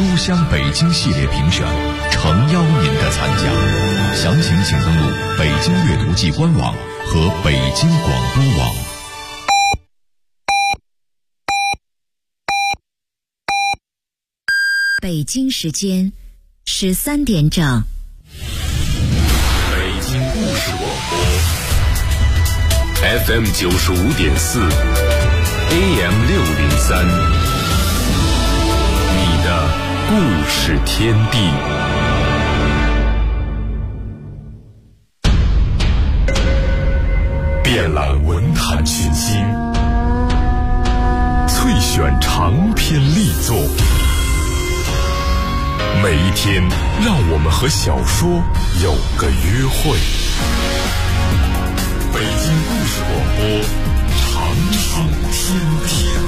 书香北京系列评选，诚邀您的参加。详情请登录北京阅读季官网和北京广播网。 北京时间13点整。 北京故事广播 FM 95.4 AM 603，你的故事天地。遍览文坛群星，萃选长篇力作。每一天，让我们和小说有个约会。北京故事广播，长城天地。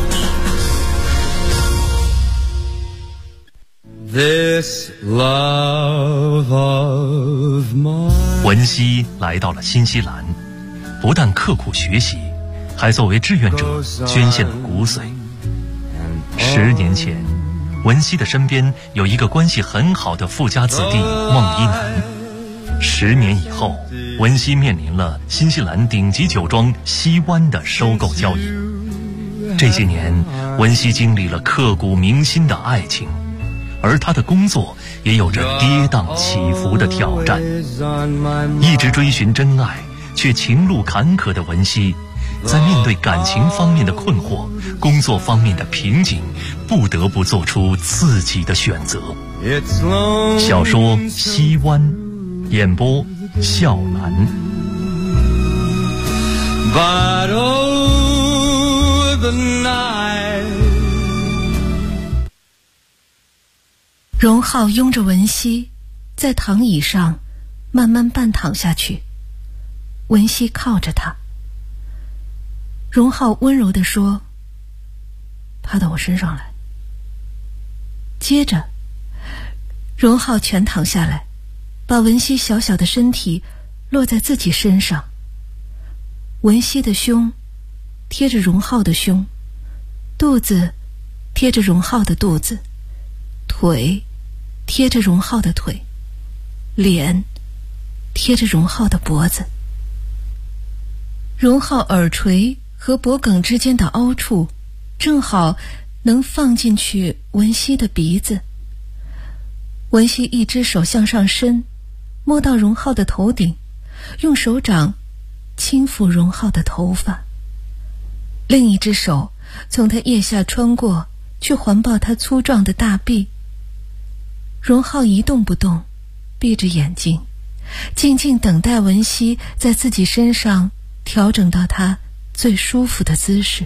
This love of mine。 文熙来到了新西兰，不但刻苦学习，还作为志愿者捐献了骨髓。10年前，文熙的身边有一个关系很好的富家子弟孟一楠。10年以后，文熙面临了新西兰顶级酒庄西湾的收购交易。这些年，文熙经历了刻骨铭心的爱情，而他的工作也有着跌宕起伏的挑战。一直追寻真爱却情路坎坷的文熙，在面对感情方面的困惑、工作方面的瓶颈，不得不做出自己的选择。小说《西湾》，演播笑兰。 But oh, the night。 荣浩拥着文熙在躺椅上慢慢半躺下去，文熙靠着他。荣浩温柔地说：“趴到我身上来。”接着，荣浩全躺下来，把文熙小小的身体落在自己身上。文熙的胸贴着荣浩的胸，肚子贴着荣浩的肚子，腿贴着荣浩的腿，脸贴着荣浩的脖子。荣浩耳垂和脖梗之间的凹处正好能放进去文熙的鼻子。文熙一只手向上伸，摸到荣浩的头顶，用手掌轻抚荣浩的头发，另一只手从他腋下穿过，去环抱他粗壮的大臂。荣浩一动不动，闭着眼睛，静静等待文熙在自己身上调整到他最舒服的姿势。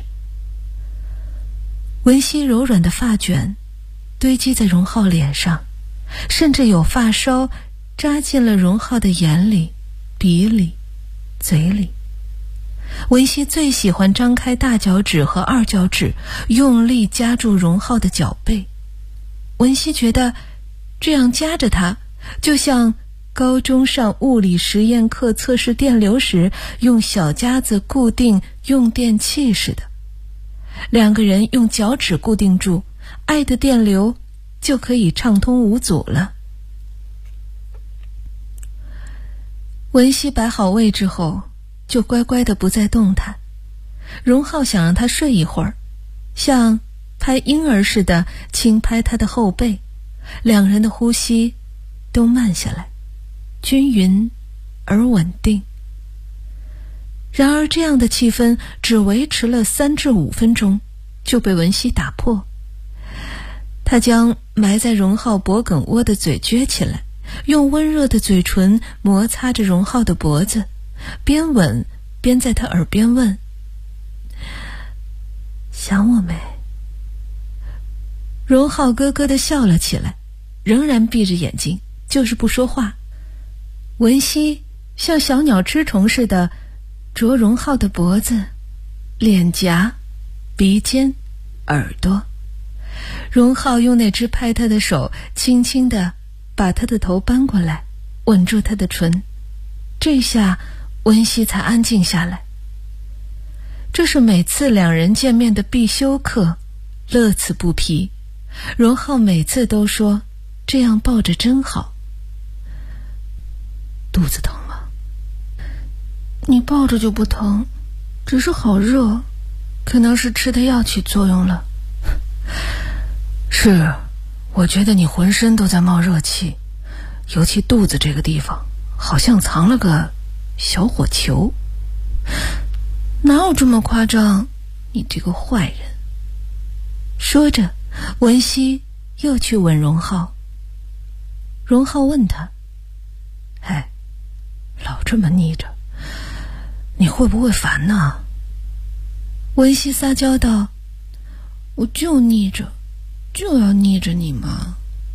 文熙柔软的发卷堆积在荣浩脸上，甚至有发梢扎进了荣浩的眼里、鼻里、嘴里。文熙最喜欢张开大脚趾和二脚趾，用力夹住荣浩的脚背。文熙觉得这样夹着他，就像高中上物理实验课测试电流时用小夹子固定用电器似的。两个人用脚趾固定住，爱的电流就可以畅通无阻了。文熙摆好位置后，就乖乖地不再动弹。荣浩想让他睡一会儿，像拍婴儿似的轻拍他的后背，两人的呼吸都慢下来，均匀而稳定。然而这样的气氛只维持了3至5分钟，就被文熙打破。他将埋在荣浩脖梗窝的嘴撅起来，用温热的嘴唇摩擦着荣浩的脖子，边吻边在他耳边问：“想我没？”荣浩咯咯地笑了起来，仍然闭着眼睛，就是不说话。文熙像小鸟吃虫似的啄荣浩的脖子、脸颊、鼻尖、耳朵。荣浩用那只拍他的手轻轻地把他的头扳过来，吻住他的唇。这下文熙才安静下来。这是每次两人见面的必修课，乐此不疲。 荣浩每次都说这样抱着真好。肚子疼吗？你抱着就不疼，只是好热，可能是吃的药起作用了。是，我觉得你浑身都在冒热气，尤其肚子这个地方好像藏了个小火球。哪有这么夸张，你这个坏人。说着，文熙又去吻荣浩。荣浩问他，哎，老这么腻着，你会不会烦呢？文熙撒娇道，我就腻着，就要腻着你嘛。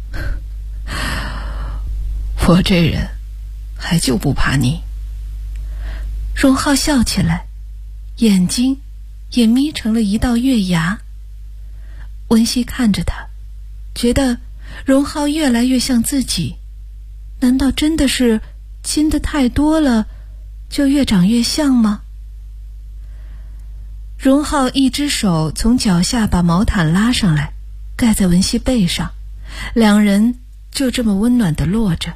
我这人还就不怕腻。荣浩笑起来，眼睛也眯成了一道月牙。文熙看着他，觉得荣浩越来越像自己。难道真的是亲得太多了，就越长越像吗？荣浩一只手从脚下把毛毯拉上来，盖在文熙背上，两人就这么温暖地落着。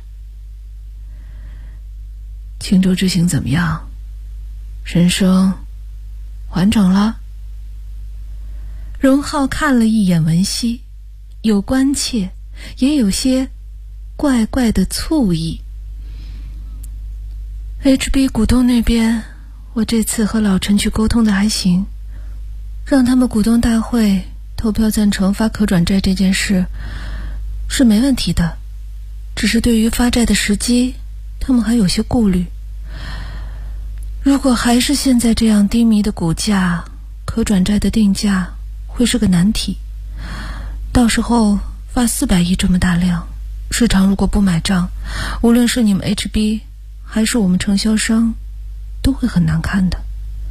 青州之行怎么样？人生完整了？荣浩看了一眼文熙，有关切，也有些怪怪的醋意。HB 股东那边，我这次和老陈去沟通的还行，让他们股东大会投票赞成发可转债这件事是没问题的，只是对于发债的时机，他们还有些顾虑。如果还是现在这样低迷的股价，可转债的定价会是个难题。到时候发400亿这么大量，市场如果不买账，无论是你们 HB 还是我们承销商，都会很难看的。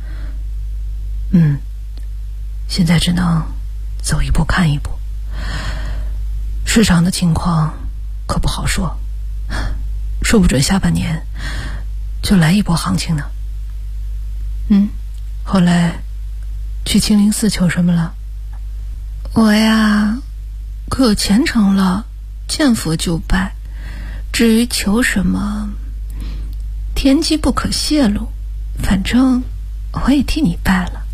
现在只能走一步看一步。市场的情况可不好说，说不准下半年就来一波行情呢。后来去清灵寺求什么了？我呀，可虔诚了，见佛就拜。至于求什么，天机不可泄露，反正我也替你拜了。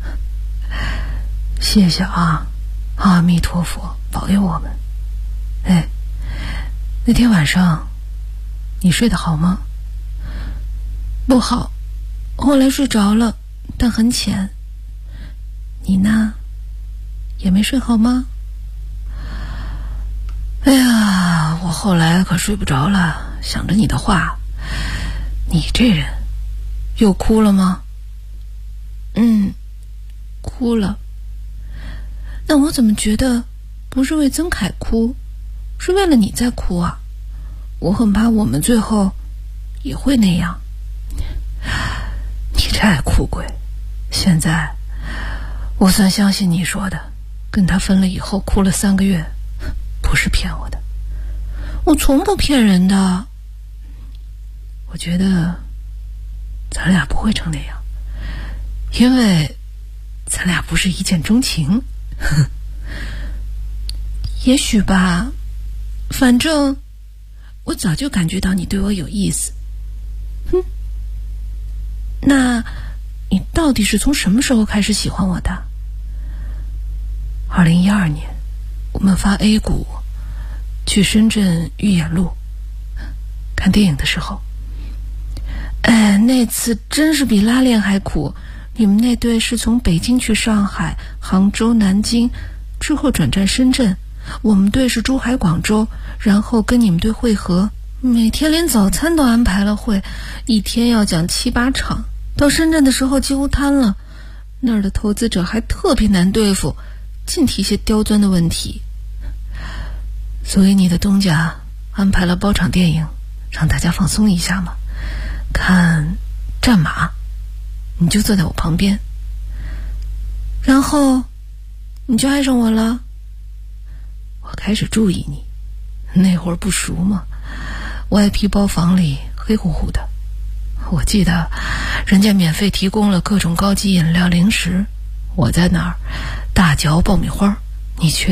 谢谢啊，阿弥陀佛保佑我们。哎，那天晚上你睡得好吗？不好，后来睡着了，但很浅。你呢？也没睡好吗？哎呀，我后来可睡不着了，想着你的话。你这人又哭了吗？哭了。那我怎么觉得不是为曾凯哭，是为了你在哭啊？我很怕我们最后也会那样。你这爱哭鬼，现在我算相信你说的，跟他分了以后哭了3个月，不是骗我的。我从不骗人的。我觉得咱俩不会成那样，因为咱俩不是一见钟情。也许吧，反正我早就感觉到你对我有意思。那你到底是从什么时候开始喜欢我的？2012年我们发 A 股去深圳豫演路看电影的时候，那次真是比拉练还苦。你们那队是从北京去上海、杭州、南京，之后转战深圳。我们队是珠海、广州，然后跟你们队会合。每天连早餐都安排了会，一天要讲7、8场。到深圳的时候几乎瘫了，那儿的投资者还特别难对付，净提些刁钻的问题。所以你的东家安排了包场电影，让大家放松一下嘛。看战马，你就坐在我旁边，然后你就爱上我了。我开始注意你，那会儿不熟嘛，外皮包房里黑乎乎的。我记得人家免费提供了各种高级饮料零食，我在那儿大嚼爆米花，你却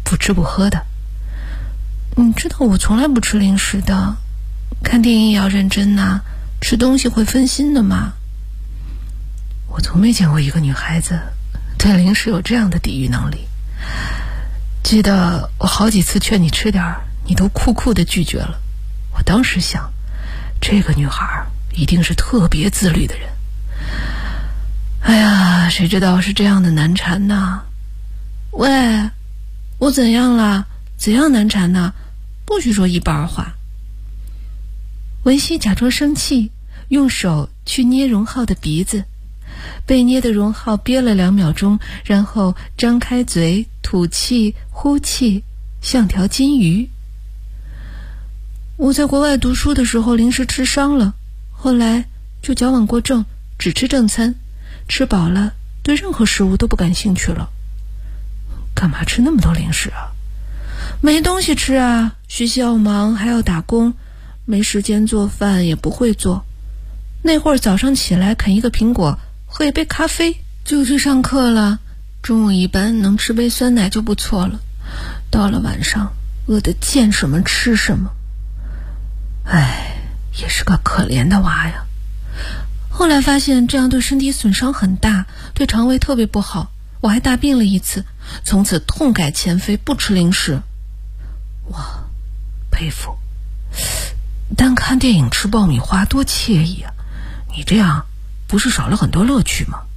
不吃不喝的。你知道我从来不吃零食的，看电影也要认真呐，吃东西会分心的嘛。我从没见过一个女孩子对零食有这样的抵御能力。记得我好几次劝你吃点，你都酷酷地拒绝了。我当时想，这个女孩一定是特别自律的人。哎呀，谁知道是这样的难缠呢？喂，我怎样了？怎样难缠呢？不许说一半话。文熙假装生气，用手去捏荣浩的鼻子，被捏的荣浩憋了2秒钟，然后张开嘴吐气呼气，像条金鱼。我在国外读书的时候零食吃伤了，后来就矫枉过正，只吃正餐，吃饱了对任何食物都不感兴趣了。干嘛吃那么多零食啊？没东西吃啊，学校忙还要打工，没时间做饭也不会做。那会儿早上起来啃一个苹果，喝一杯咖啡就去上课了，中午一般能吃杯酸奶就不错了。到了晚上饿得见什么吃什么。哎，也是个可怜的娃呀。后来发现这样对身体损伤很大，对肠胃特别不好，我还大病了一次，从此痛改前非，不吃零食。哇，佩服。单看电影吃爆米花多惬意啊，你这样不是少了很多乐趣吗？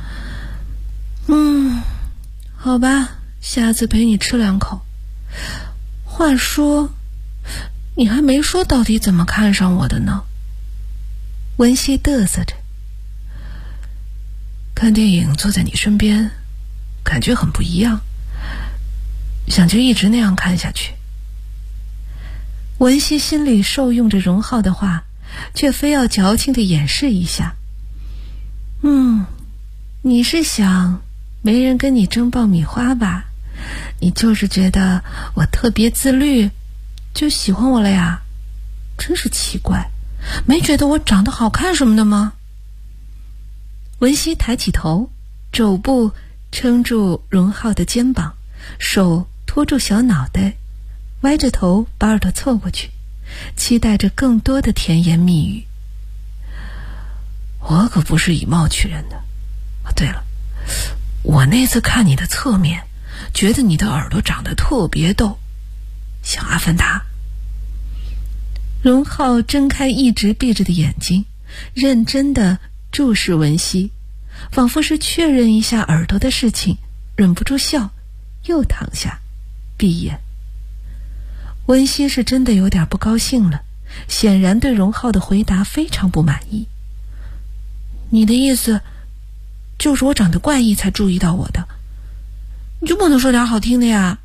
好吧，下次陪你吃2口。话说，你还没说到底怎么看上我的呢？文熙嘚瑟着。看电影坐在你身边，感觉很不一样，想就一直那样看下去。文熙心里受用着荣浩的话，却非要矫情地掩饰一下。你是想没人跟你争爆米花吧？你就是觉得我特别自律，就喜欢我了呀？真是奇怪，没觉得我长得好看什么的吗？文熙抬起头，肘部撑住荣浩的肩膀，手托住小脑袋，歪着头把耳朵凑过去，期待着更多的甜言蜜语。我可不是以貌取人的。对了，我那次看你的侧面，觉得你的耳朵长得特别逗，像阿凡达。荣浩睁开一直闭着的眼睛，认真地注视文熙，仿佛是确认一下耳朵的事情，忍不住笑，又躺下闭眼。文熙是真的有点不高兴了，显然对荣浩的回答非常不满意。你的意思就是我长得怪异才注意到我的，你就不能说点好听的呀？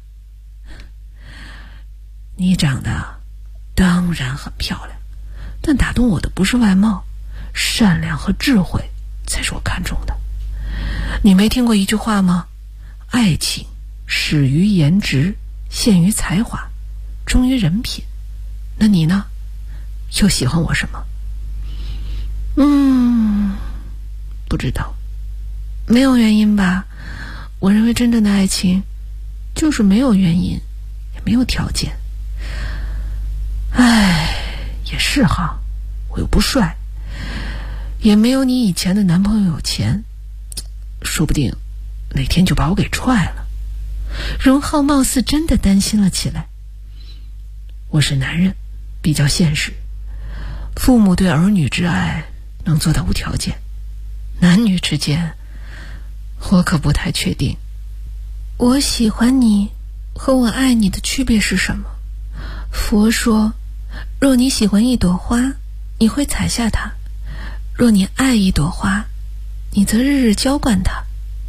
你长得当然很漂亮，但打动我的不是外貌，善良和智慧才是我看中的。你没听过一句话吗？爱情始于颜值，陷于才华，忠于人品。那你呢？又喜欢我什么？不知道，没有原因吧。我认为真正的爱情就是没有原因，也没有条件。也是哈，我又不帅，也没有你以前的男朋友有钱，说不定哪天就把我给踹了。荣浩貌似真的担心了起来。我是男人，比较现实，父母对儿女之爱能做到无条件，男女之间我可不太确定。我喜欢你和我爱你的区别是什么？佛说，若你喜欢一朵花，你会采下它；若你爱一朵花，你则日日浇灌它。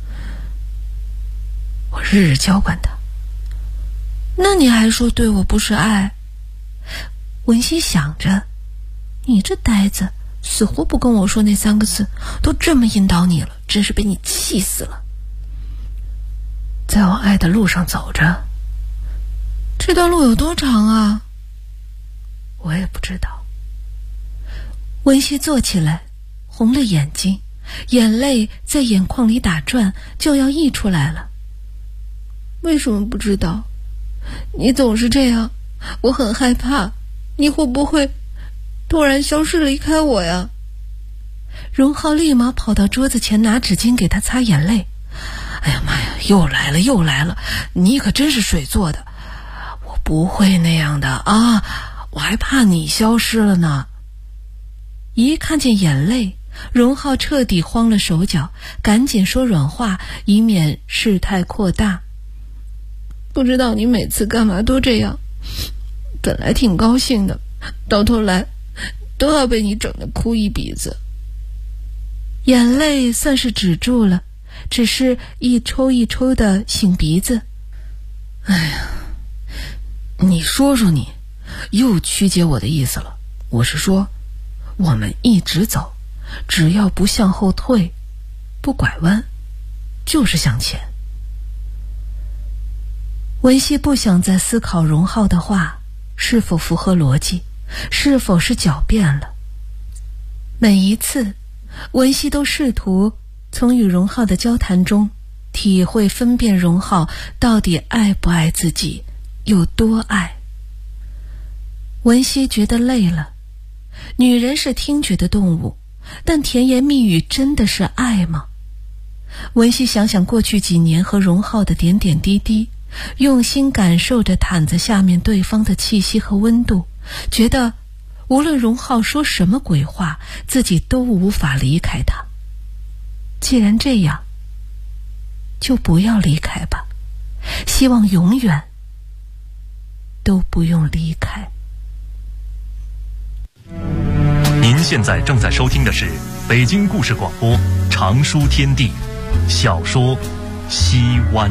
我日日浇灌它，那你还说对我不是爱？文熙想着，你这呆子死活不跟我说那3个字，都这么引导你了，真是被你气死了。在往爱的路上走着，这段路有多长啊？我也不知道。文熙坐起来，红了眼睛，眼泪在眼眶里打转，就要溢出来了。为什么不知道？ 你总是这样，我很害怕，你会不会突然消失离开我呀？荣浩立马跑到桌子前拿纸巾给他擦眼泪。哎呀妈呀，又来了，你可真是水做的，我不会那样的啊，我还怕你消失了呢。一看见眼泪，荣浩彻底慌了手脚，赶紧说软话，以免事态扩大。不知道你每次干嘛都这样，本来挺高兴的，到头来都要被你整得哭一鼻子。眼泪算是止住了，只是一抽一抽的擤鼻子。哎呀，你说你又曲解我的意思了，我是说我们一直走，只要不向后退，不拐弯，就是向前。文熙不想再思考荣浩的话是否符合逻辑，是否是狡辩了。每一次文熙都试图从与荣浩的交谈中体会分辨荣浩到底爱不爱自己，有多爱。文熙觉得累了，女人是听觉的动物，但甜言蜜语真的是爱吗？文熙想想过去几年和荣浩的点点滴滴，用心感受着毯子下面对方的气息和温度，觉得无论荣浩说什么鬼话，自己都无法离开他。既然这样，就不要离开吧，希望永远都不用离开。 您现在正在收听的是北京故事广播长书天地小说《西湾》。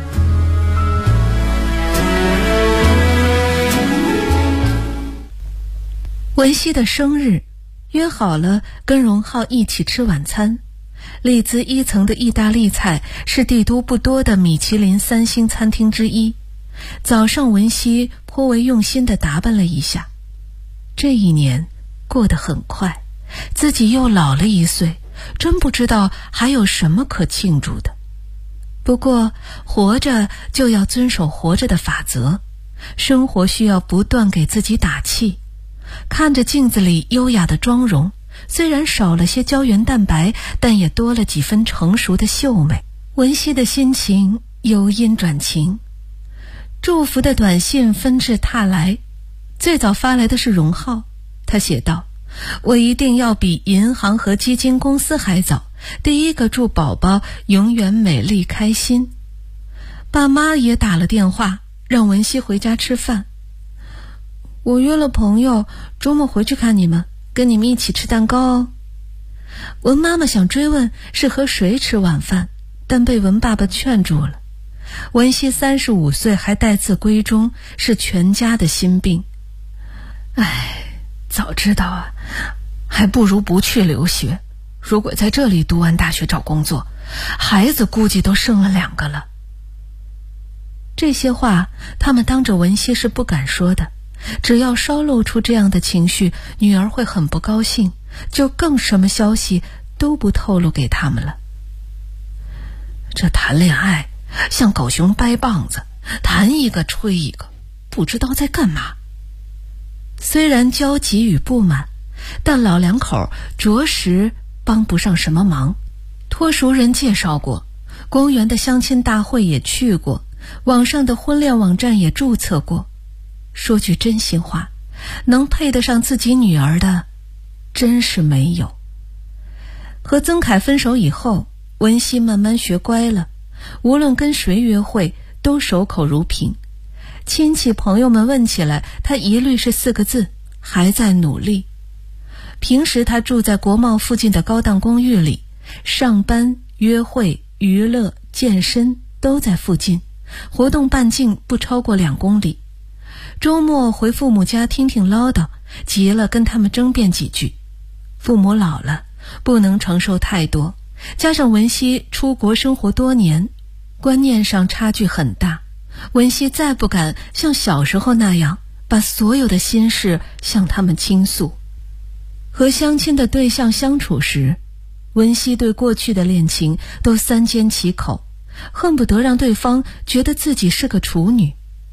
文熙的生日，约好了跟荣浩一起吃晚餐。丽兹1层的意大利菜是帝都不多的米其林3星餐厅之一。早上文熙颇为用心地打扮了一下。这一年过得很快，自己又老了1岁，真不知道还有什么可庆祝的。不过活着就要遵守活着的法则，生活需要不断给自己打气。看着镜子里优雅的妆容，虽然少了些胶原蛋白，但也多了几分成熟的秀美。文熙的心情由阴转晴，祝福的短信纷至沓来。最早发来的是荣浩，他写道：我一定要比银行和基金公司还早，第一个祝宝宝永远美丽开心。爸妈也打了电话，让文熙回家吃饭。我约了朋友，周末回去看你们，跟你们一起吃蛋糕哦。文妈妈想追问是和谁吃晚饭，但被文爸爸劝住了。文熙35岁还待字闺中，是全家的心病。唉，早知道啊，还不如不去留学。如果在这里读完大学找工作，孩子估计都生了2个了。这些话他们当着文熙是不敢说的，只要稍露出这样的情绪，女儿会很不高兴，就更什么消息都不透露给他们了。这谈恋爱像狗熊掰棒子，谈一个吹一个，不知道在干嘛。虽然焦急与不满，但老两口着实帮不上什么忙。托熟人介绍过，公园的相亲大会也去过，网上的婚恋网站也注册过。说句真心话，能配得上自己女儿的真是没有。和曾凯分手以后，文熙慢慢学乖了，无论跟谁约会都守口如瓶。亲戚朋友们问起来，他一律是4个字：还在努力。平时他住在国贸附近的高档公寓里，上班、约会、娱乐、健身都在附近，活动半径不超过2公里。周末回父母家听听唠叨，急了跟他们争辩几句。父母老了，不能承受太多，加上文熙出国生活多年，观念上差距很大。文熙再不敢像小时候那样把所有的心事向他们倾诉。和相亲的对象相处时，文熙对过去的恋情都3缄其口，恨不得让对方觉得自己是个处女。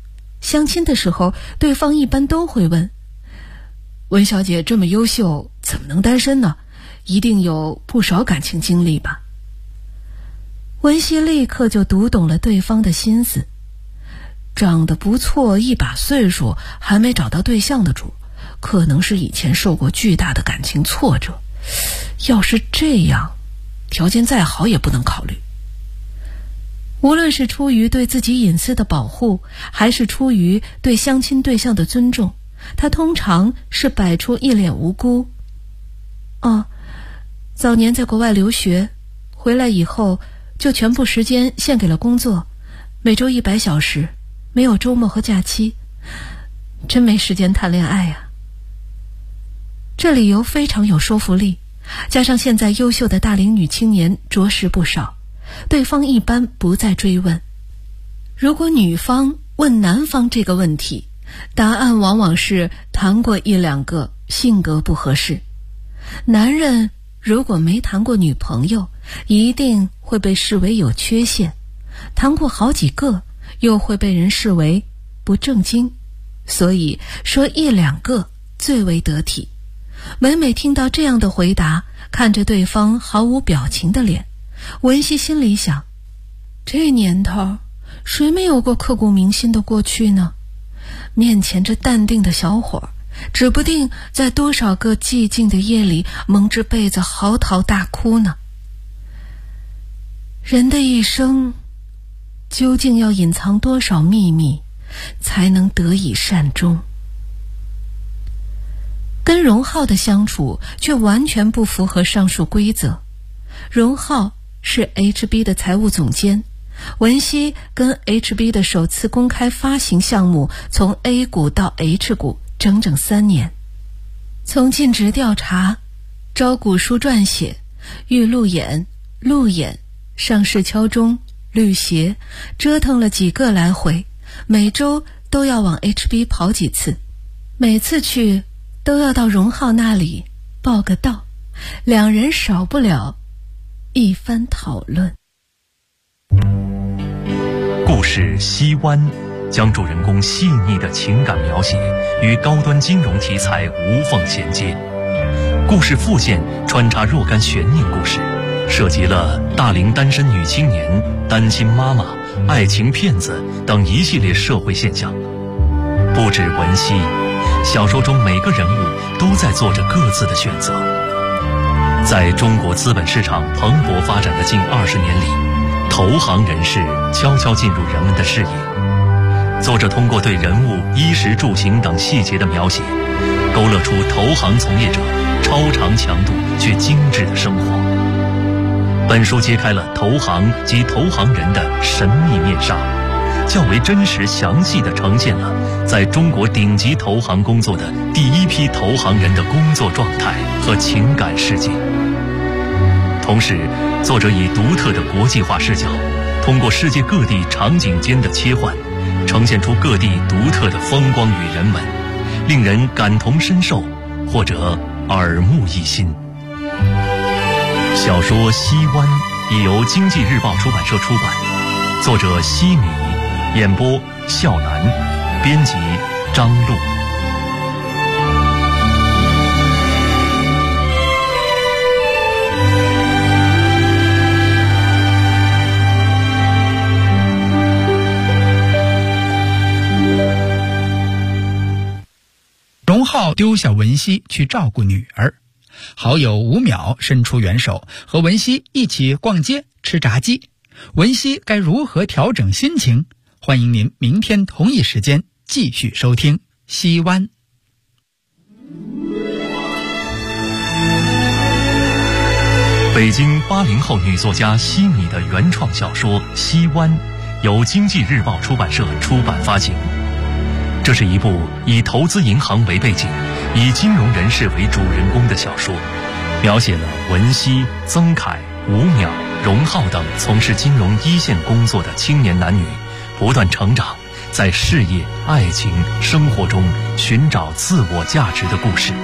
相亲的时候，对方一般都会问：文小姐这么优秀，怎么能单身呢？一定有不少感情经历吧？文熙立刻就读懂了对方的心思，长得不错，一把岁数还没找到对象的主，可能是以前受过巨大的感情挫折。要是这样，条件再好也不能考虑。无论是出于对自己隐私的保护，还是出于对相亲对象的尊重，他通常是摆出一脸无辜。早年在国外留学，回来以后就全部时间献给了工作，每周100小时，没有周末和假期，真没时间谈恋爱啊。这理由非常有说服力，加上现在优秀的大龄女青年着实不少，对方一般不再追问。如果女方问男方这个问题，答案往往是谈过1-2个，性格不合适。男人如果没谈过女朋友，一定会被视为有缺陷，谈过好几个，又会被人视为不正经，所以说1-2个最为得体。每每听到这样的回答，看着对方毫无表情的脸，文熙心里想，这年头谁没有过刻骨铭心的过去呢？面前这淡定的小伙，指不定在多少个寂静的夜里蒙着被子嚎啕大哭呢。人的一生究竟要隐藏多少秘密，才能得以善终？跟荣浩的相处却完全不符合上述规则。荣浩是 HB 的财务总监，文熙跟 HB 的首次公开发行项目从 A 股到 H 股整整3年，从尽职调查、招股书撰写、预路演、路演、上市敲钟、绿鞋，折腾了几个来回，每周都要往 HB 跑几次，每次去都要到荣浩那里报个到，两人少不了一番讨论。 故事《西湾》将主人公细腻的情感描写与高端金融题材无缝衔接。故事副线穿插若干悬念故事，涉及了大龄单身女青年、单亲妈妈、爱情骗子等一系列社会现象。不止文熙，小说中每个人物都在做着各自的选择。在中国资本市场蓬勃发展的近20年里，投行人士悄悄进入人们的视野。作者通过对人物衣食住行等细节的描写，勾勒出投行从业者超长强度却精致的生活。本书揭开了投行及投行人的神秘面纱，较为真实详细地呈现了在中国顶级投行工作的第一批投行人的工作状态和情感世界。同时，作者以独特的国际化视角，通过世界各地场景间的切换，呈现出各地独特的风光与人文，令人感同身受或者耳目一新。小说《西湾》已由经济日报出版社出版，作者西米，演播笑南，编辑张璐。 荣浩丢下文熙去照顾女儿，好友吴淼伸出援手，和文熙一起逛街吃炸鸡。文熙该如何调整心情？欢迎您明天同一时间继续收听《西湾》。 北京80后女作家西米的原创小说《西湾》，由经济日报出版社出版发行。这是一部以投资银行为背景，以金融人士为主人公的小说，描写了文熙、曾凯、吴淼、荣浩等从事金融一线工作的青年男女不断成长，在事业、爱情、生活中寻找自我价值的故事。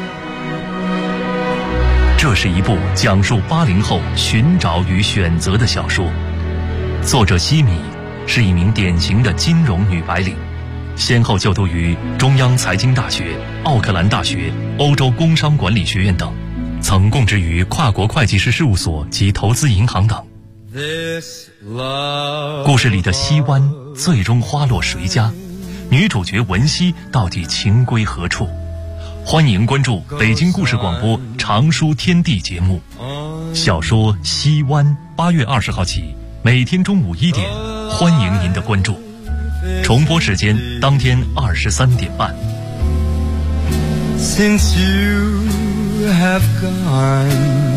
这是一部讲述80后寻找与选择的小说。作者西米是一名典型的金融女白领， 先后就读于中央财经大学、奥克兰大学、欧洲工商管理学院等，曾供职于跨国会计师事务所及投资银行等。故事里的西湾最终花落谁家？女主角文熙到底情归何处？欢迎关注北京故事广播长书天地节目。小说《西湾》8月20号起，每天中午1点，欢迎您的关注。重播时间当天23点半。 Since you have gone，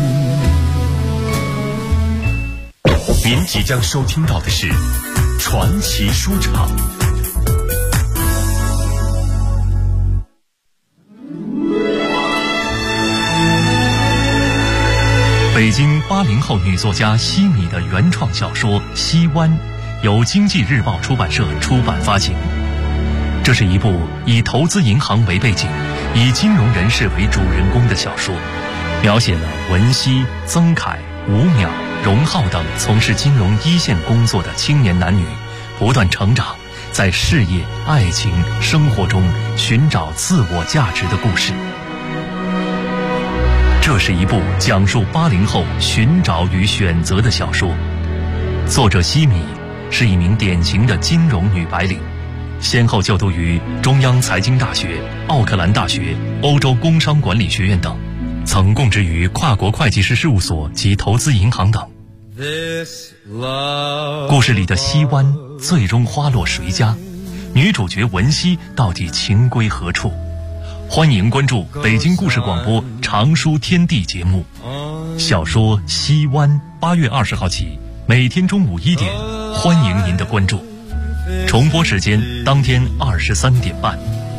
您即将收听到的是传奇书场。 北京80后女作家西米的原创小说《西湾》，由经济日报出版社出版发行。这是一部以投资银行为背景，以金融人士为主人公的小说，描写了文熙、曾凯、吴淼、荣浩等从事金融一线工作的青年男女不断成长，在事业、爱情、生活中寻找自我价值的故事。这是一部讲述80后寻找与选择的小说。作者西米是一名典型的金融女白领，先后就读于中央财经大学、奥克兰大学、欧洲工商管理学院等，曾供职于跨国会计师事务所及投资银行等。故事里的西湾最终花落谁家？女主角文熙到底情归何处？欢迎关注北京故事广播长书天地节目。小说《西湾》8月20号起，每天中午1点，欢迎您的关注。重播时间当天23点半。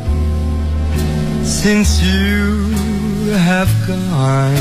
Since you have gone，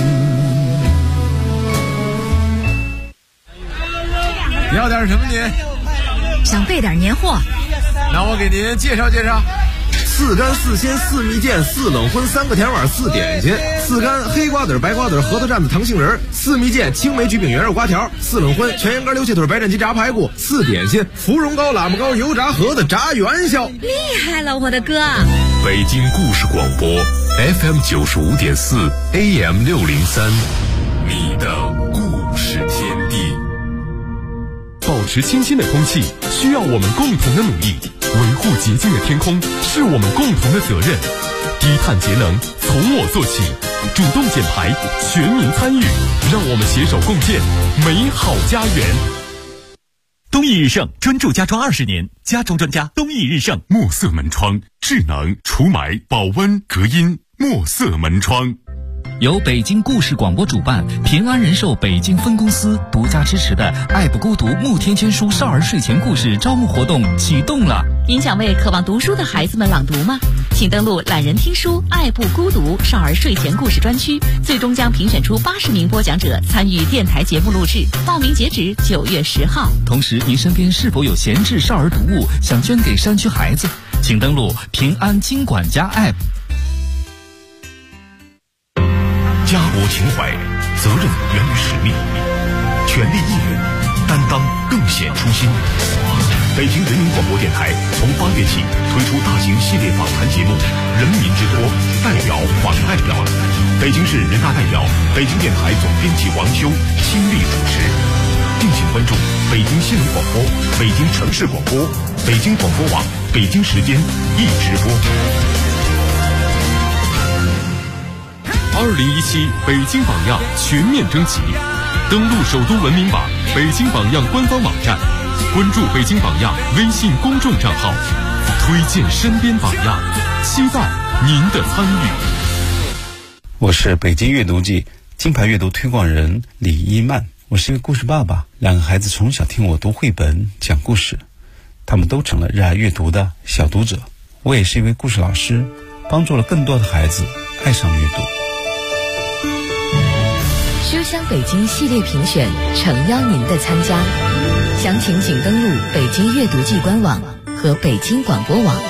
要点什么您？ 想备点年货， 那我给您介绍介绍。 4干4鲜4蜜饯4冷荤3个甜碗4点心，4干黑瓜子白瓜子核桃蘸子糖杏仁，4蜜饯青梅橘饼圆肉瓜条，4冷荤全羊肝溜气腿白斩鸡炸排骨，4点心芙蓉糕喇嘛糕油炸盒子炸元宵。 厉害了，我的哥！ 北京故事广播 FM 95.4 AM 603，你的故事天地。保持清新的空气需要我们共同的努力，维护洁净的天空是我们共同的责任。低碳节能从我做起，主动减排，全民参与，让我们携手共建美好家园。 东益日盛专注家装20年，家装专家东益日盛。 墨色门窗，智能除霾、保温、隔音。墨色门窗由北京故事广播主办，平安人寿北京分公司独家支持的爱不孤独慕天千书少儿睡前故事招募活动启动了。 您想为渴望读书的孩子们朗读吗？请登录懒人听书爱不孤独少儿睡前故事专区，最终将评选出80名播讲者参与电台节目录制，报名截止9月10号。 同时，您身边是否有闲置少儿读物想捐给山区孩子？请登录平安金管家 App。 家国情怀，责任源于使命，全力以赴，担当更显初心。北京人民广播电台从8月起推出大型系列访谈节目《人民之托》，代表访代表，北京市人大代表、北京电台总编辑王修亲力主持。敬请关注北京新闻广播、北京城市广播、北京广播网、北京时间一直播。2017北京榜样全面征集，登录首都文明榜、北京榜样官方网站，关注北京榜样微信公众账号，推荐身边榜样，期待您的参与。 我是北京阅读季金牌阅读推广人李一曼，我是一个故事爸爸，2个孩子从小听我读绘本讲故事，他们都成了热爱阅读的小读者。我也是一位故事老师，帮助了更多的孩子爱上阅读。 书香北京系列评选诚邀您的参加，详情请登录北京阅读季官网和北京广播网。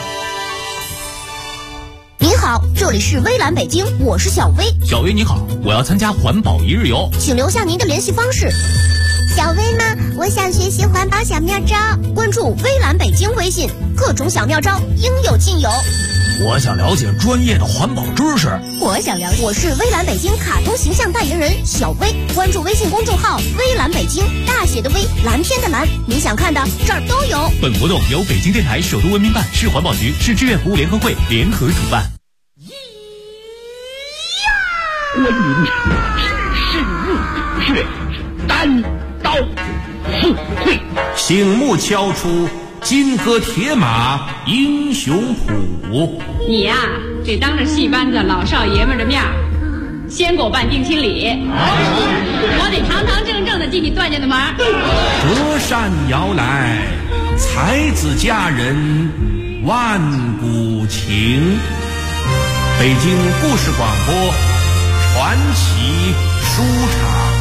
您好，这里是微蓝北京，我是小薇。 小薇你好，我要参加环保1日游， 请留下您的联系方式。 小薇呢？我想学习环保小妙招， 关注微蓝北京微信。 各种小妙招应有尽有。 我想了解专业的环保知识。 我想了解。我是微蓝北京卡通形象代言人小薇，关注微信公众号微蓝北京，大写的微，蓝天的蓝，你想看的这儿都有。 本活动由北京电台首都文明办、市环保局、市志愿服务联合会联合主办。 观音只是入血，单刀赴会， 醒目敲出金戈铁马英雄谱。 你呀，得当着戏班子老少爷们的面先给我办定亲礼，我得堂堂正正的进你段家的门。 折扇摇来，才子佳人万古情。北京故事广播传奇书场。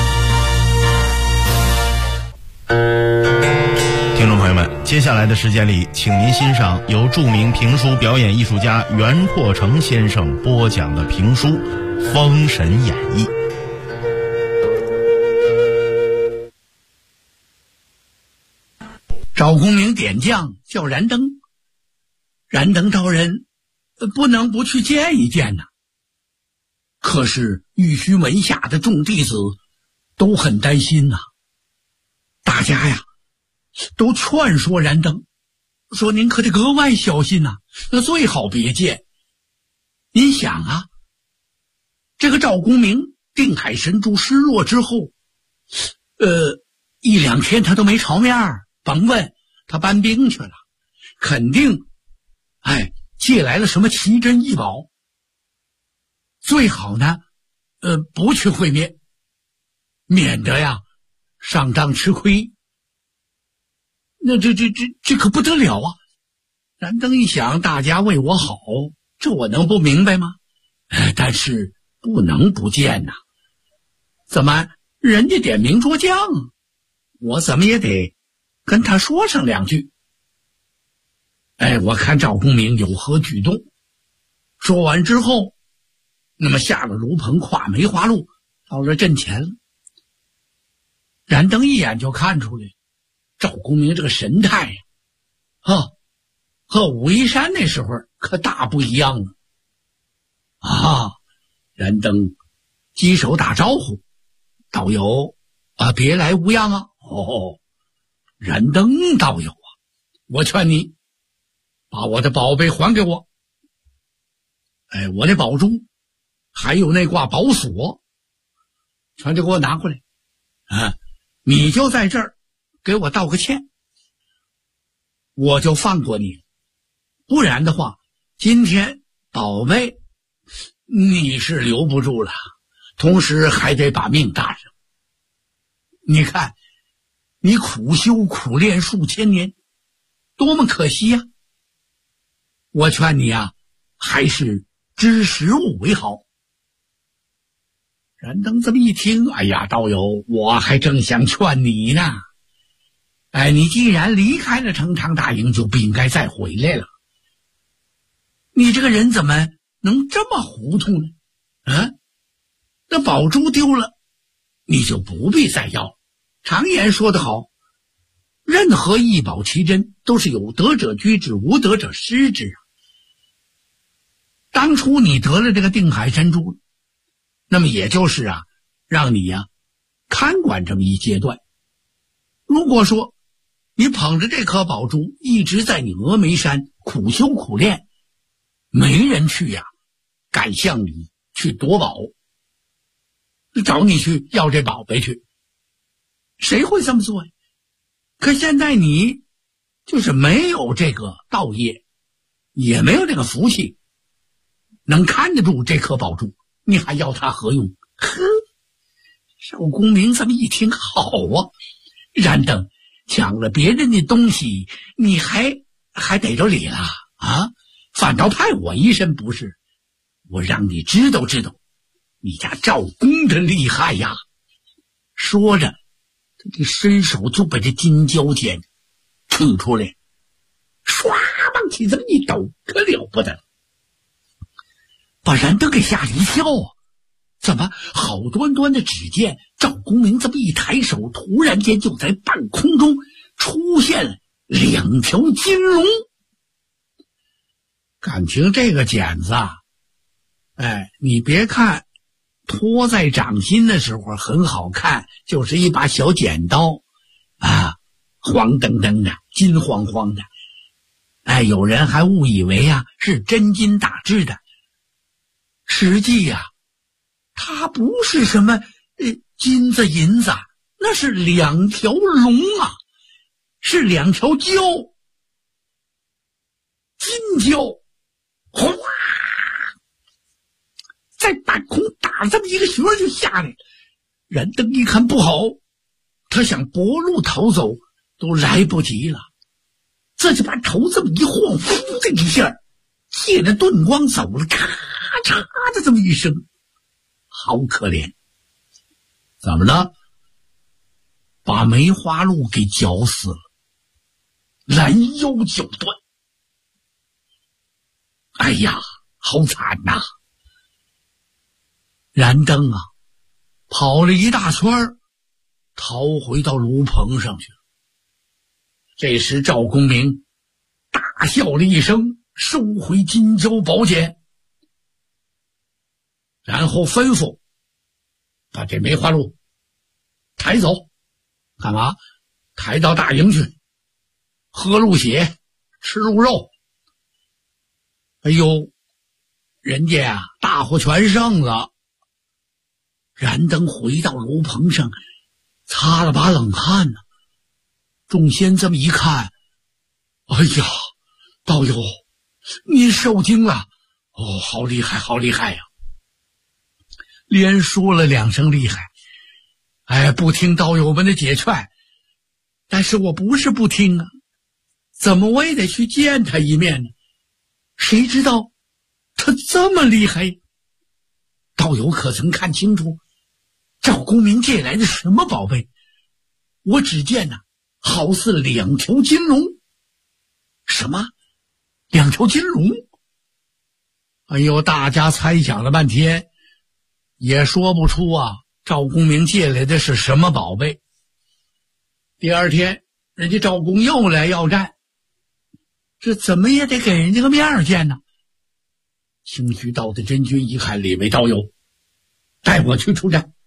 听众朋友们，接下来的时间里，请您欣赏由著名评书表演艺术家袁阔成先生播讲的评书《封神演义》。 赵公明点将叫燃灯，燃灯道人不能不去见一见呐。可是玉虚门下的众弟子都很担心呐，大家呀都劝说燃灯，说您可得格外小心呐，最好别见。您想啊，这个赵公明定海神珠失落之后一两天他都没朝面，甭问，他搬兵去了，肯定借来了什么奇珍异宝。最好呢不去会面，免得呀上当吃亏。那这可不得了啊！燃灯一想，大家为我好，这我能不明白吗？但是不能不见呐。怎么人家点名捉将，我怎么也得跟他说上两句。我看赵公明有何举动。说完之后，那么下了炉棚，跨梅花鹿，到了阵前了。燃灯一眼就看出来，赵公明这个神态呀，和武夷山那时候可大不一样了。燃灯击手打招呼，道友别来无恙啊。燃灯道友啊，我劝你把我的宝贝还给我。我的宝珠还有那挂宝锁，全都给我拿过来。你就在这儿给我道个歉，我就放过你。不然的话，今天宝贝你是留不住了，同时还得把命搭上。你看你苦修苦练数千年，多么可惜呀！我劝你啊，还是知时务为好。燃灯这么一听，哎呀，道友，我还正想劝你呢。你既然离开了成汤大营，就不应该再回来了。你这个人怎么能这么糊涂呢？那宝珠丢了，你就不必再要。常言说得好，任何异宝奇珍都是有德者居之，无德者失之啊。当初你得了这个定海神珠，那么也就是让你看管这么一阶段。如果说你捧着这颗宝珠一直在你峨眉山苦修苦练，没人去敢向你去夺宝，找你去要这宝贝去，谁会这么做呀？可现在你就是没有这个道业，也没有这个福气，能看得住这颗宝珠，你还要它何用？赵公明这么一听，好啊，燃灯抢了别人的东西，你还逮着理了反倒派我一身不是，我让你知道知道你家赵公的厉害呀！说着，他这伸手就把这金蛟剑取出来，唰往起这么一抖，可了不得，把燃灯给吓了一跳啊！怎么好端端的只见赵公明这么一抬手，突然间就在半空中出现了两条金龙， 感情这个剪子你别看托在掌心的时候很好看，就是一把小剪刀黄澄澄的，金黄黄的，有人还误以为是真金打制的，实际它不是什么金子银子，那是2条龙是2条蛟，金蛟，哗，在半空打这么一个旋就下来了。燃灯一看不好，他想夺路逃走都来不及了，这就把头这么一晃，呼的一下借着盾光走了，咔嚓的这么一声，好可怜。怎么了？把梅花鹿给绞死了，拦腰绞断。哎呀，好惨呐！燃灯跑了一大圈，逃回到炉棚上去了。这时赵公明大笑了一声，收回金蛟宝剑，然后吩咐把这梅花鹿抬走。干嘛？抬到大营去，喝鹿血，吃鹿肉。哎呦，人家大获全胜了。燃灯回到炉棚上，擦了把冷汗呢。众仙这么一看，哎呀，道友，您受惊了。好厉害，好厉害呀！连说了2声厉害。不听道友们的解劝，但是我不是不听怎么我也得去见他一面呢？谁知道他这么厉害？道友可曾看清楚赵公明借来的什么宝贝？我只见好似2条金龙。什么？2条金龙？哎呦，大家猜想了半天，也说不出赵公明借来的是什么宝贝。第二天，人家赵公又来要战，这怎么也得给人家个面见呢。清虚道的真君一看李卫道友，带我去出战。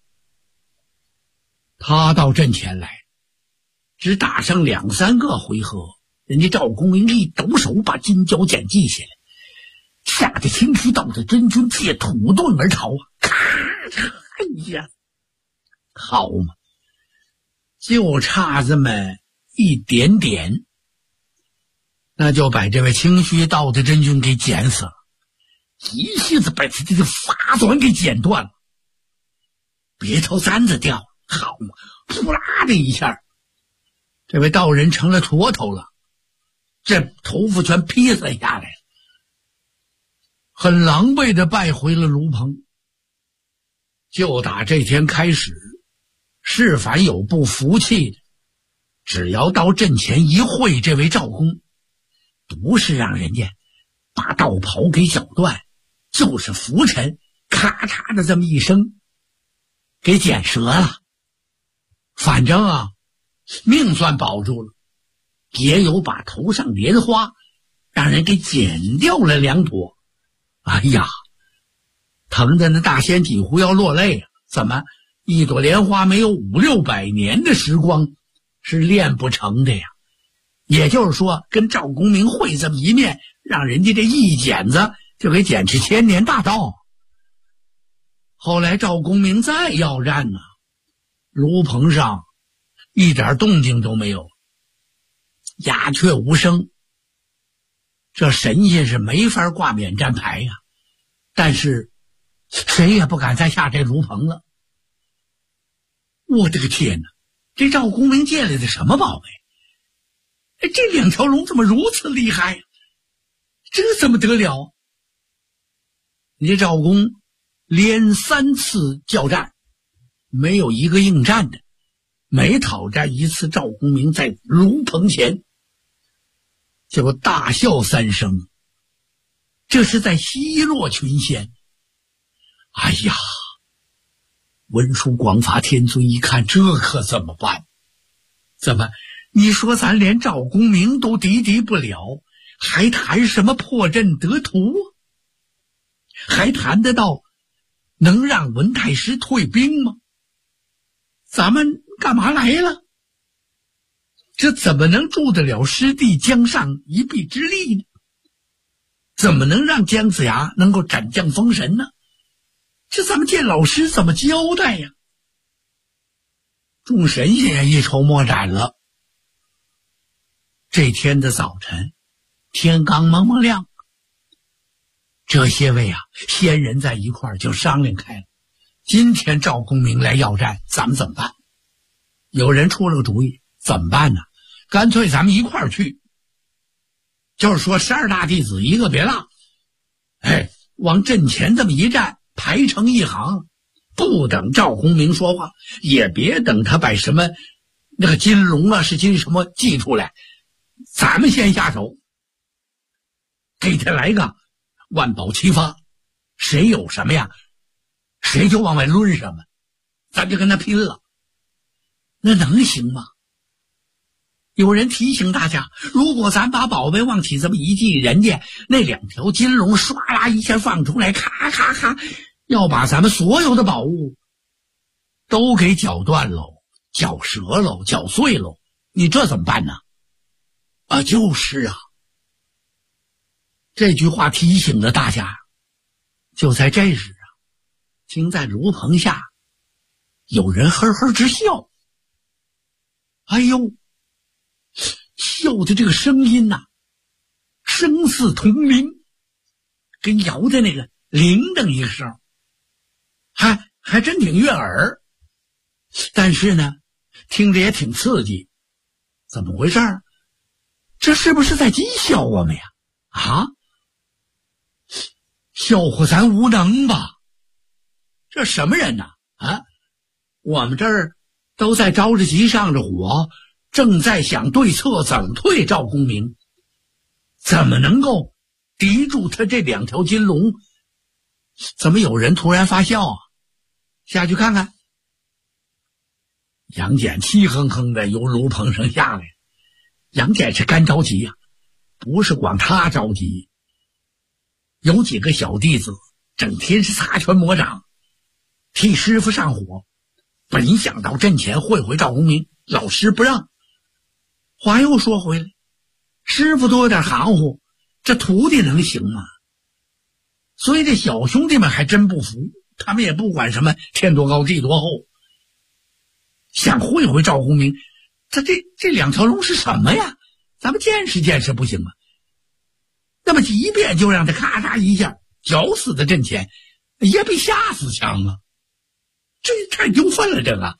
他到阵前来，只打上2、3个回合，人家赵公明一抖手把金蛟剪记下来，吓得清虚道的真君借土遁而逃咔嚓！哎呀，好嘛，就差这么一点点，那就把这位清虚道的真君给剪死了，一下子把他这个发短给剪断了，别头簪子掉了，好嘛，扑啦的一下，这位道人成了坨头了，这头发全披散下来了，很狼狈的败回了炉棚。就打这天开始，是凡有不服气的，只要到阵前一会这位赵公，不是让人家把道袍给绞断，就是拂尘，咔嚓的这么一声给剪折了。反正命算保住了，也有把头上莲花让人给剪掉了2朵。哎呀，疼的那大仙几乎要落泪怎么一朵莲花没有5、600年的时光是练不成的呀？也就是说，跟赵公明会这么一面，让人家这一剪子就给剪至1000年大道。后来赵公明再要战炉棚上一点动静都没有，鸦雀无声。这神仙是没法挂免战牌但是谁也不敢再下这炉棚了。我的个天哪，这赵公明借来的什么宝贝？这2条龙怎么如此厉害这怎么得了？你这赵公连3次交战，没有一个应战的，每讨战一次，赵公明在炉棚前就大笑3声，这是在奚落群仙。哎呀，文殊广法天尊一看，这可怎么办？怎么你说咱连赵公明都敌不了， 还谈什么破阵得图啊？还谈得到能让文太师退兵吗？咱们干嘛来了？这怎么能助得了师弟江上一臂之力呢？怎么能让姜子牙能够斩将封神呢？这咱们见老师怎么交代呀？众神仙一筹莫展了。这天的早晨，天刚蒙蒙亮，这些位仙人在一块儿就商量开了，今天赵公明来要战，咱们怎么办？有人出了个主意，怎么办呢？干脆咱们一块儿去，就是说12大弟子一个别落，往阵前这么一站，排成一行，不等赵公明说话，也别等他把什么那个金龙啊是金什么寄出来，咱们先下手，给他来个万宝齐发，谁有什么呀，谁就往外抡什么，咱就跟他拼了。那能行吗？有人提醒大家，如果咱把宝贝往起这么一系，人家那2条金龙唰啦一下放出来，咔咔咔，要把咱们所有的宝物都给绞断喽，绞折喽，绞碎喽，你这怎么办呢？就是啊。这句话提醒了大家。就在这时听在炉棚下有人呵呵直笑。哎呦，笑的这个声音声似铜铃，跟摇的那个铃铛一个声，还真挺悦耳。但是呢，听着也挺刺激。怎么回事？这是不是在讥笑我们呀？笑话咱无能吧？这什么人呢？我们这儿都在着着急上着火，正在想对策怎么退赵公明，怎么能够敌住他这2条金龙？怎么有人突然发笑啊？下去看看。杨戬气哼哼的由炉棚上下来。杨戬是干着急不是光他着急，有几个小弟子整天是擦拳磨掌，替师傅上火，本想到阵前会会赵公明，老师不让。话又说回来，师傅多有点含糊，这徒弟能行吗？所以这小兄弟们还真不服，他们也不管什么天多高地多厚，想会会赵公明，这2条龙是什么呀？咱们见识见识不行吗？那么即便就让他咔嚓一下绞死在阵前，也比吓死强啊！这太丢份了，这个。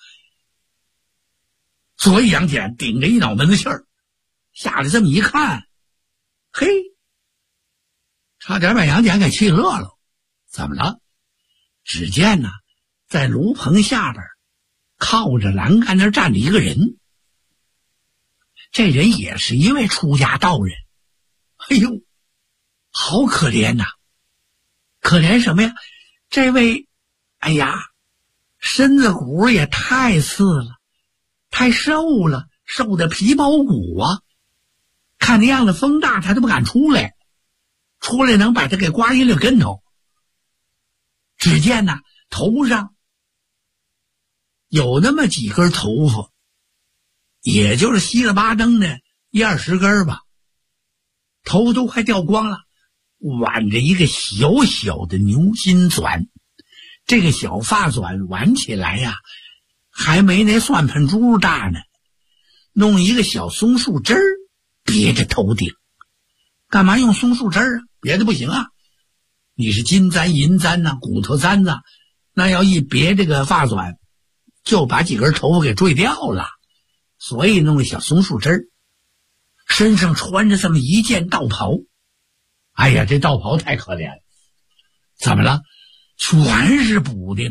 所以杨戬顶着一脑门子气儿，下来这么一看，嘿，差点把杨戬给气乐了。怎么了？只见在炉棚下边靠着栏杆那站着一个人，这人也是一位出家道人。哎呦，好可怜呐！可怜什么呀？这位，身子骨也太次了，太瘦了，瘦的皮包骨啊！看那样的风大，他都不敢出来，出来能把他给刮一溜跟头。只见头上有那么几根头发，也就是稀了巴登的1-20根吧，头都快掉光了，挽着一个小小的牛筋钻。这个小发钻挽起来还没那蒜盆珠大呢，弄一个小松树枝儿别着头顶。干嘛用松树枝儿？别的不行你是金簪银簪骨头簪子，那要一别这个发钻，就把几根头发给坠掉了，所以弄个小松树枝儿。身上穿着这么一件道袍，这道袍太可怜了。怎么了？全是补丁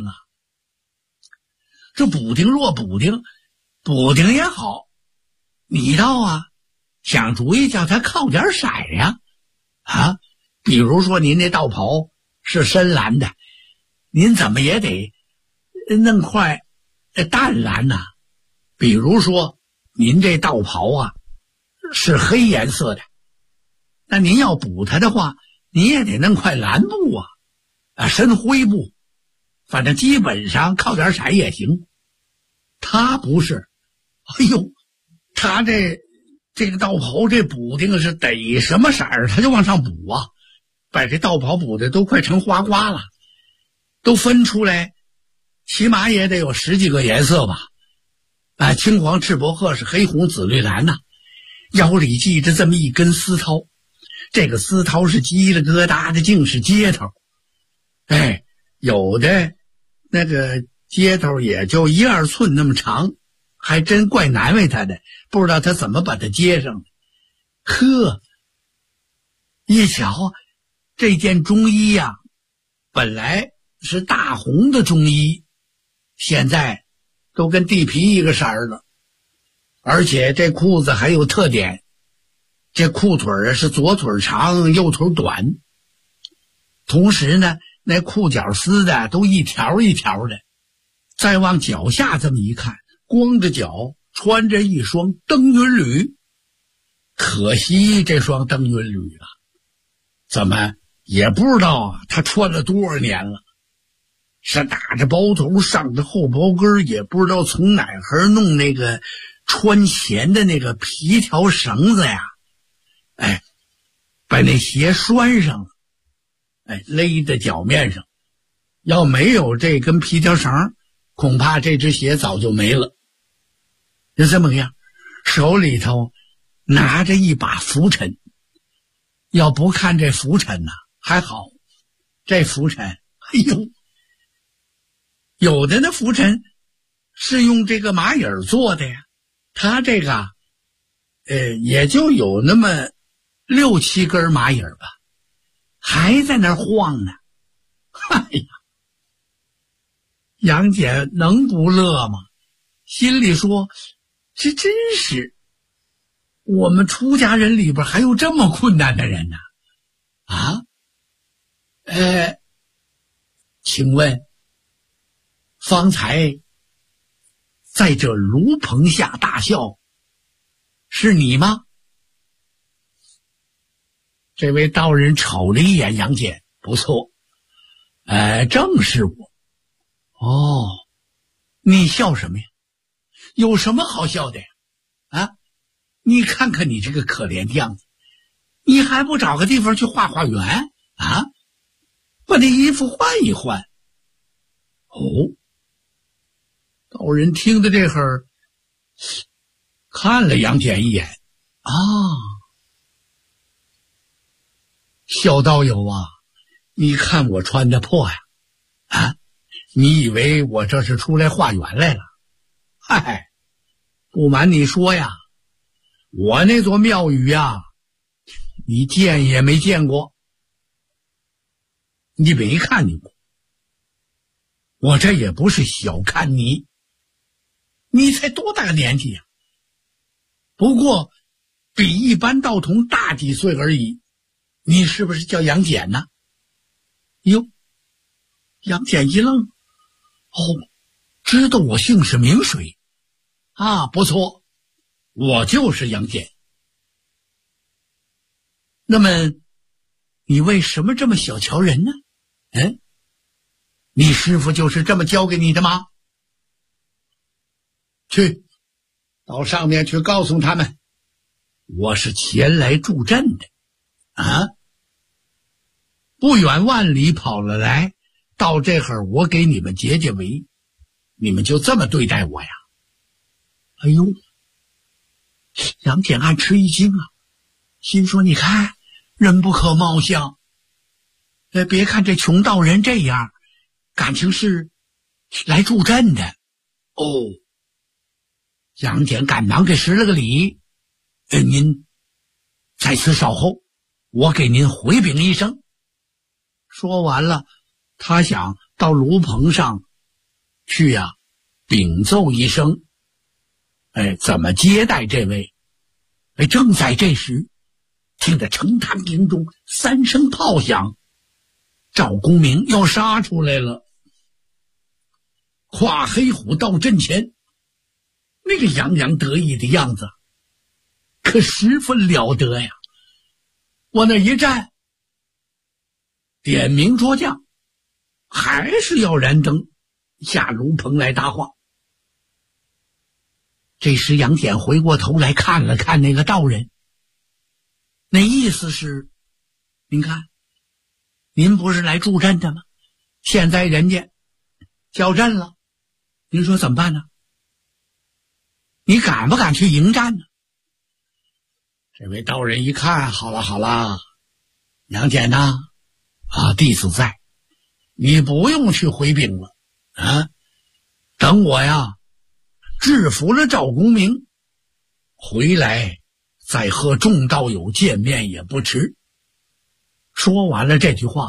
这补丁若补丁也好，你倒想主意叫他靠点色呀比如说您那道袍是深蓝的，您怎么也得弄块淡蓝比如说您这道袍是黑颜色的， 那您要补他的话，你也得弄块蓝布深灰布，反正基本上靠点色也行。他不是，哎呦，他这个道袍这补丁是得什么色儿他就往上补把这道袍补的都快成花瓜了，都分出来起码也得有10几个颜色吧。青黄赤白褐是黑红紫绿蓝腰里系着这么一根丝绦，这个丝绦是叽里疙瘩的净是接头，有的那个接头也就1、2寸那么长，还真怪难为他的，不知道他怎么把它接上的。呵，一瞧这件中衣本来是大红的中衣，现在都跟地皮一个色儿了。而且这裤子还有特点，这裤腿是左腿长右腿短，同时呢那裤脚丝的都一条一条的。再往脚下这么一看，光着脚穿着一双登云履，可惜这双登云履怎么也不知道他穿了多少年了，是打着包头上着后包跟，也不知道从哪儿弄那个穿鞋的那个皮条绳子把那鞋拴上了，勒在脚面上。要没有这根皮条绳，恐怕这只鞋早就没了。就这么个样，手里头拿着一把拂尘。要不看这拂尘还好，这拂尘有的那拂尘是用这个蚂蚁做的呀，他这个也就有那么6、7根蚂蚁吧，还在那晃呢。杨戬能不乐吗？心里说，这真是我们出家人里边还有这么困难的人呢。请问方才在这炉棚下大笑是你吗？这位道人瞅了一眼杨戬，不错，正是我。你笑什么呀？有什么好笑的呀？你看看你这个可怜的样子，你还不找个地方去画画圆把那衣服换一换。道人听的这会儿看了杨戬一眼，小道友你看我穿的破呀，你以为我这是出来化缘来了？不瞒你说呀，我那座庙宇你见也没见过，你没看见过。我这也不是小看你，你才多大个年纪呀？不过比一般道童大几岁而已。你是不是叫杨戬呢？哟，杨戬一愣，知道我姓氏名谁不错，我就是杨戬。那么你为什么这么小瞧人呢？你师父就是这么教给你的吗？去，到上面去告诉他们，我是前来助阵的不远万里跑了来，到这会儿我给你们解解围，你们就这么对待我呀？杨戬暗吃一惊心说，你看人不可貌相，别看这穷道人这样，感情是来助阵的。杨戬赶忙给施了个礼，您在此稍后，我给您回禀一声。说完了，他想到炉棚上去禀奏一声，怎么接待这位。正在这时，听得城坛营中3声炮响，赵公明要杀出来了。跨黑虎到阵前，那个洋洋得意的样子可十分了得呀。 往那一站，点名捉将，还是要燃灯下炉棚来搭话。这时杨戬回过头来看了看那个道人，那意思是，您看，您不是来助阵的吗？现在人家叫阵了，您说怎么办呢？你敢不敢去迎战呢？这位道人一看，好了好了，杨戬呐，弟子在，你不用去回禀了啊，等我呀制服了赵公明，回来再和众道友见面也不迟。说完了这句话，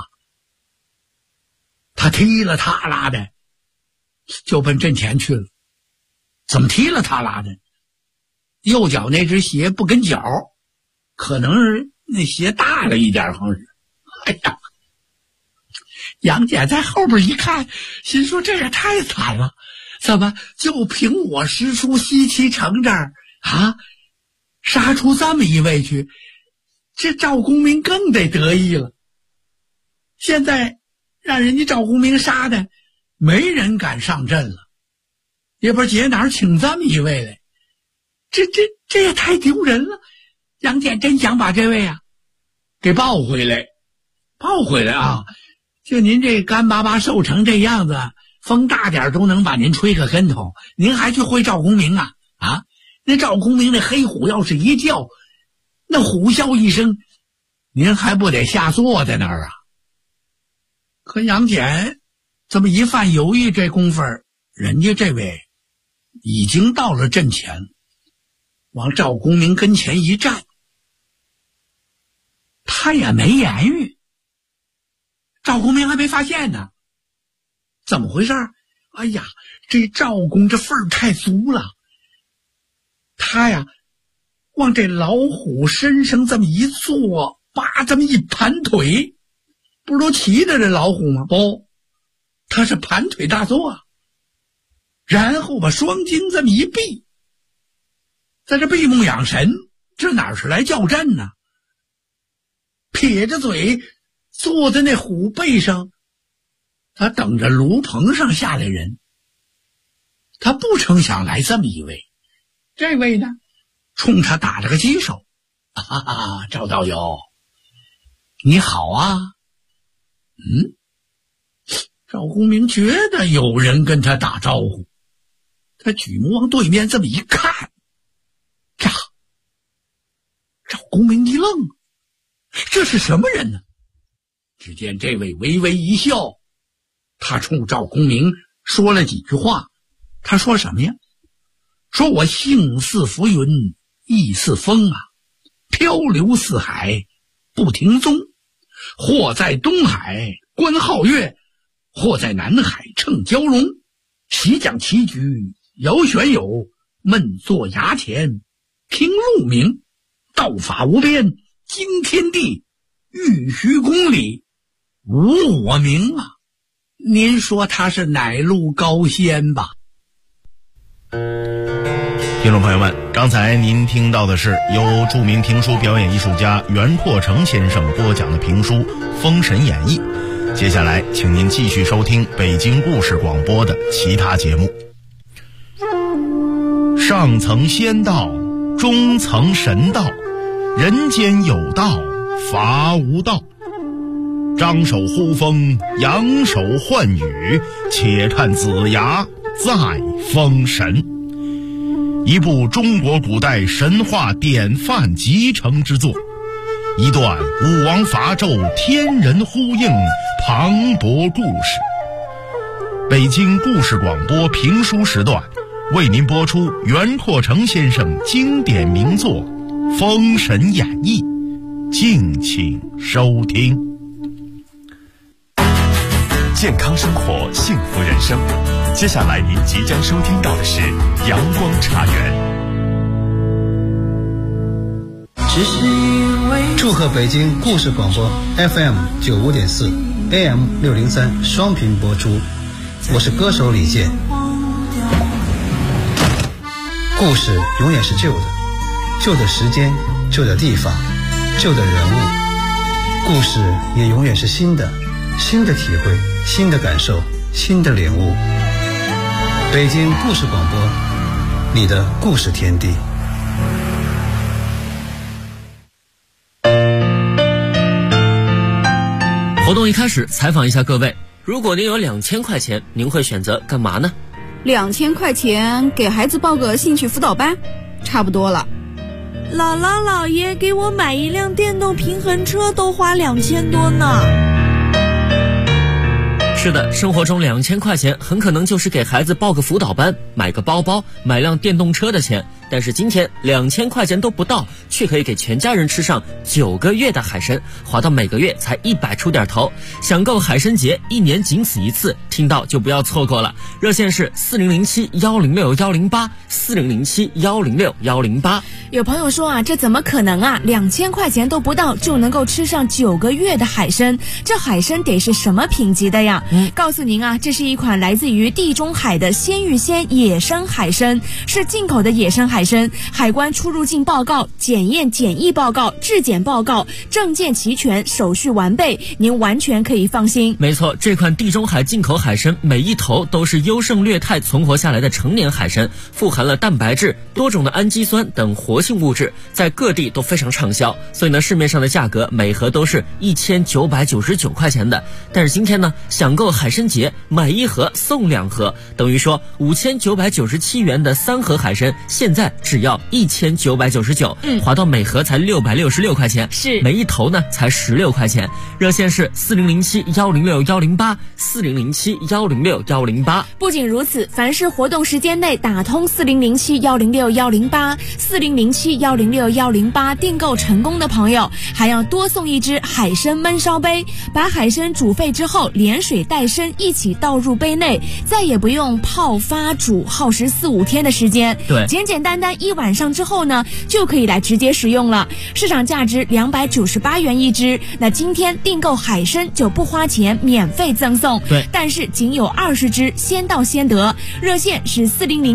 他踢了踏拉的就奔阵前去了。怎么踢了踏拉的？右脚那只鞋不跟脚，可能是那鞋大了一点，好像是。哎呀，杨戬在后边一看，心说这也太惨了，怎么就凭我师叔西岐城这儿杀出这么一位去，这赵公明更得得意了。现在让人家赵公明杀的，没人敢上阵了，也不知解哪儿请这么一位来，这也太丢人了。杨戬真想把这位给抱回来啊！就您这干巴巴瘦成这样子，风大点都能把您吹个跟头，您还去会赵公明啊？那赵公明那黑虎要是一叫，那虎啸一声，您还不得下坐在那儿啊？可杨戬这么一番犹豫，这功夫人家这位已经到了阵前，往赵公明跟前一站，他也没言语。赵公明还没发现呢，怎么回事？哎呀，这赵公这份儿太足了，他呀往这老虎身上这么一坐，这么一盘腿，不是都骑着这老虎吗？不，他是盘腿大坐，然后把双睛这么一闭，在这闭目养神，这哪是来叫阵呢？撇着嘴坐在那虎背上，他等着炉棚上下来人。他不成想来这么一位，这位呢冲他打了个击手，赵道友你好啊。赵公明觉得有人跟他打招呼，他举目往对面这么一看，赵公明一愣，这是什么人呢？只见这位微微一笑，他冲赵公明说了几句话。他说什么呀？说我性似浮云，意似风漂流四海不停踪，或在东海观皓月，或在南海乘蛟龙，习讲棋局摇玄友，闷坐崖前听鹿鸣，道法无边惊天地，玉虚公里无我名您说他是哪路高仙吧？ 听众朋友们，刚才您听到的是由著名评书表演艺术家袁阔成先生播讲的评书《封神演义》。接下来请您继续收听北京故事广播的其他节目。上层仙道，中层神道，人间有道，法无道。张手呼风，扬手唤雨，且看子牙再封神。一部中国古代神话典范集成之作，一段武王伐纣天人呼应磅礴故事。北京故事广播评书时段为您播出袁阔成先生经典名作《封神演义》，敬请收听。 健康生活，幸福人生。接下来您即将收听到的是阳光茶园。 祝贺北京故事广播 FM95.4 AM603 双频播出，我是歌手李健。故事永远是旧的，旧的时间，旧的地方，旧的人物， 故事也永远是新的，新的体会，新的感受，新的领悟。北京故事广播，你的故事天地。 活动一开始，采访一下各位，如果您有2000块钱，您会选择干嘛呢 ？2000块钱给孩子报个兴趣辅导班，差不多了。 姥姥姥爷给我买一辆电动平衡车都花2000多呢。 是的，生活中2000块钱很可能就是给孩子报个辅导班、买个包包、买辆电动车的钱。但是今天2000块钱都不到，却可以给全家人吃上9个月的海参，划到每个月才100出点头。享购海参节1年仅此一次，听到就不要错过了。热线是4007-106-108，4007-106-108。 有朋友说啊，这怎么可能啊？2000块钱都不到就能够吃上9个月的海参，这海参得是什么品级的呀？告诉您啊，这是一款来自于地中海的鲜芋仙野生海参，是进口的野生海参，海关出入境报告、检验检疫报告、质检报告，证件齐全，手续完备，您完全可以放心。 没错，这款地中海进口海参每一头都是优胜劣汰存活下来的成年海参，富含了蛋白质、多种的氨基酸等活性物质，在各地都非常畅销，所以呢，市面上的价格每盒都是1999块钱的。但是今天呢，享购海参节买1盒送2盒，等于说5997元的3盒海参，现在只要1999，划到每盒才666块钱， 是每一头呢才16块钱。热线是4007-106-108，4007-106-108。 不仅如此，凡是活动时间内打通4007-106-108，4007-106-108订购成功的朋友，还要多送一只海参焖烧杯，把海参煮沸之后，连水带参一起倒入杯内，再也不用泡发煮，耗时4-5天的时间。 对， 简简单单1晚上之后呢，就可以来直接使用了。市场价值298元一只，那今天订购海参就不花钱，免费赠送。 对， 但是仅有20只，先到先得。热线是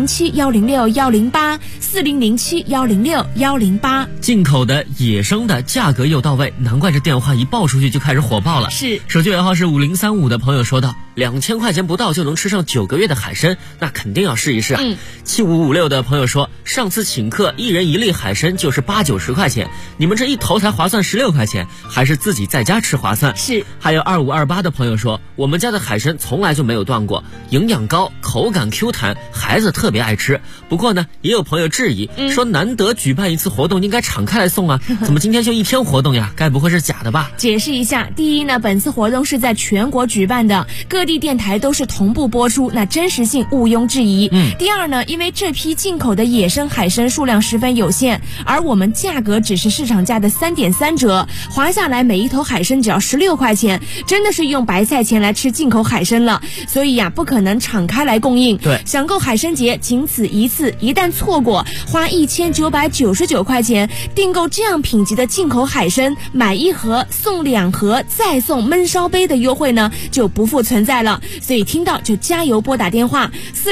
4007-106-108，4007-106-108。 进口的、野生的，价格又到位，难怪这电话一报出去就开始火爆了。 是， 手机尾号是5035的朋友说道：2000块钱不到就能吃上9个月的海参，那肯定要试一试啊。7556的朋友说，上次请客1人1粒海参就是80-90块钱，你们这一头才划算16块钱，还是自己在家吃划算。 是。 还有2528的朋友说，我们家的海参从来就没有断过，营养高，口感 Q 弹，孩子特别爱吃。不过呢，也有朋友质疑，说难得举办一次活动，应该敞开来送啊，怎么今天就1天活动呀？该不会是假的吧？ 解释一下，第一呢，本次活动是在全国举办的，各地电台都是同步播出，那真实性毋庸置疑。第二呢，因为这批进口的野生海参数量十分有限，而我们价格只是市场价的3.3折，划下来每一头海参只要16块钱，真的是用白菜钱来吃进口海参了，所以呀，不可能敞开来供应。 对， 享购海参节仅此一次，一旦错过，花1999块钱订购这样品级的进口海参，买1盒送2盒，再送焖烧杯的优惠呢，就不复存在了。所以听到就加油拨打电话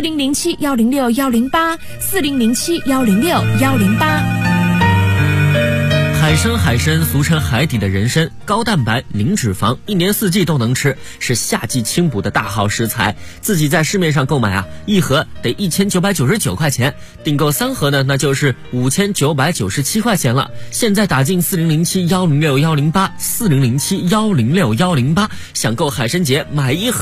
4007-106-108，4007-106-108。 海参俗称海底的人参，高蛋白、零脂肪，1年4季都能吃，是夏季清补的大好食材。自己在市面上购买啊，1盒得1999块钱，订购3盒呢，那就是5997块钱了。现在打进4007-106-108，4007-106-108，享购海参节买1盒。